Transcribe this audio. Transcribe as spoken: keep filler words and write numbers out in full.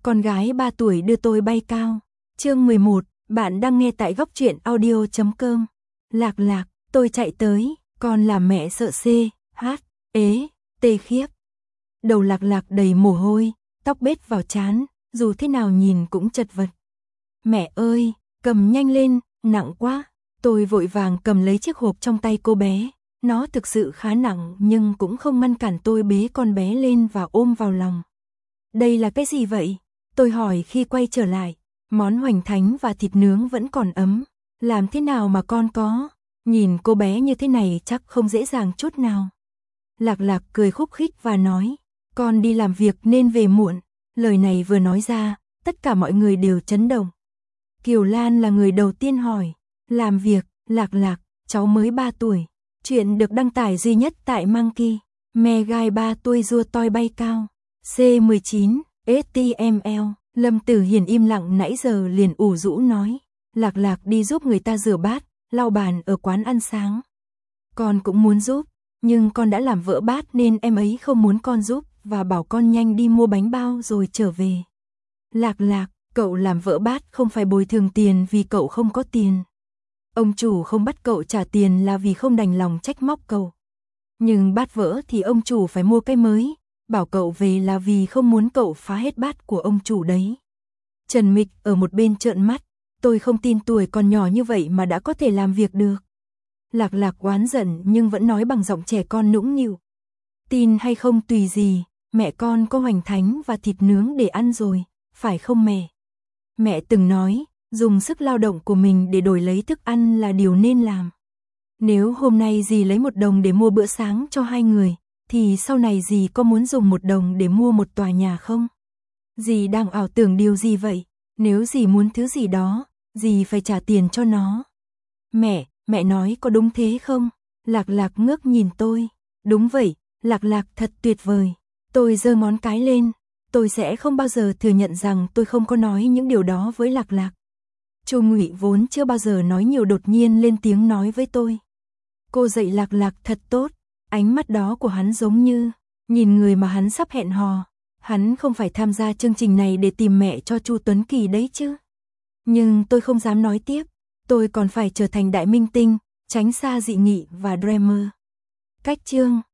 con gái ba tuổi đưa tôi bay cao. Chương mười một, bạn đang nghe tại góc truyện audio chấm com. Lạc Lạc, tôi chạy tới, con làm mẹ sợ xê, hát, ế, tê khiếp. Đầu Lạc Lạc đầy mồ hôi, tóc bết vào trán, dù thế nào nhìn cũng chật vật. Mẹ ơi, cầm nhanh lên, nặng quá. Tôi vội vàng cầm lấy chiếc hộp trong tay cô bé. Nó thực sự khá nặng nhưng cũng không ngăn cản tôi bế con bé lên và ôm vào lòng. Đây là cái gì vậy? Tôi hỏi khi quay trở lại. Món hoành thánh và thịt nướng vẫn còn ấm. Làm thế nào mà con có? Nhìn cô bé như thế này chắc không dễ dàng chút nào. Lạc Lạc cười khúc khích và nói, con đi làm việc nên về muộn. Lời này vừa nói ra, tất cả mọi người đều chấn động. Kiều Lan là người đầu tiên hỏi, làm việc, Lạc Lạc, cháu mới ba tuổi. Chuyện được đăng tải duy nhất tại Monkey. Mẹ gai ba tuổi rùa toi bay cao. C mười chín, ếch ti em eo. Lâm Tử Hiền im lặng nãy giờ liền ủ rũ nói. Lạc Lạc đi giúp người ta rửa bát, lau bàn ở quán ăn sáng. Con cũng muốn giúp, nhưng con đã làm vỡ bát nên em ấy không muốn con giúp và bảo con nhanh đi mua bánh bao rồi trở về. Lạc Lạc, cậu làm vỡ bát không phải bồi thường tiền vì cậu không có tiền. Ông chủ không bắt cậu trả tiền là vì không đành lòng trách móc cậu. Nhưng bát vỡ thì ông chủ phải mua cái mới, bảo cậu về là vì không muốn cậu phá hết bát của ông chủ đấy. Trần Mịch ở một bên trợn mắt, tôi không tin tuổi còn nhỏ như vậy mà đã có thể làm việc được. Lạc Lạc oán giận nhưng vẫn nói bằng giọng trẻ con nũng nịu. Tin hay không tùy gì, mẹ con có hoành thánh và thịt nướng để ăn rồi, phải không mẹ? Mẹ từng nói, dùng sức lao động của mình để đổi lấy thức ăn là điều nên làm. Nếu hôm nay dì lấy một đồng để mua bữa sáng cho hai người, thì sau này dì có muốn dùng một đồng để mua một tòa nhà không? Dì đang ảo tưởng điều gì vậy? Nếu dì muốn thứ gì đó, dì phải trả tiền cho nó. Mẹ, mẹ nói có đúng thế không? Lạc Lạc ngước nhìn tôi. Đúng vậy, Lạc Lạc thật tuyệt vời. Tôi giơ ngón cái lên. Tôi sẽ không bao giờ thừa nhận rằng tôi không có nói những điều đó với Lạc Lạc. Chu Ngụy vốn chưa bao giờ nói nhiều đột nhiên lên tiếng nói với tôi. Cô dạy Lạc Lạc thật tốt. Ánh mắt đó của hắn giống như nhìn người mà hắn sắp hẹn hò. Hắn không phải tham gia chương trình này để tìm mẹ cho Chu Tuấn Kỳ đấy chứ. Nhưng tôi không dám nói tiếp. Tôi còn phải trở thành đại minh tinh, tránh xa dị nghị và drama. Cách chương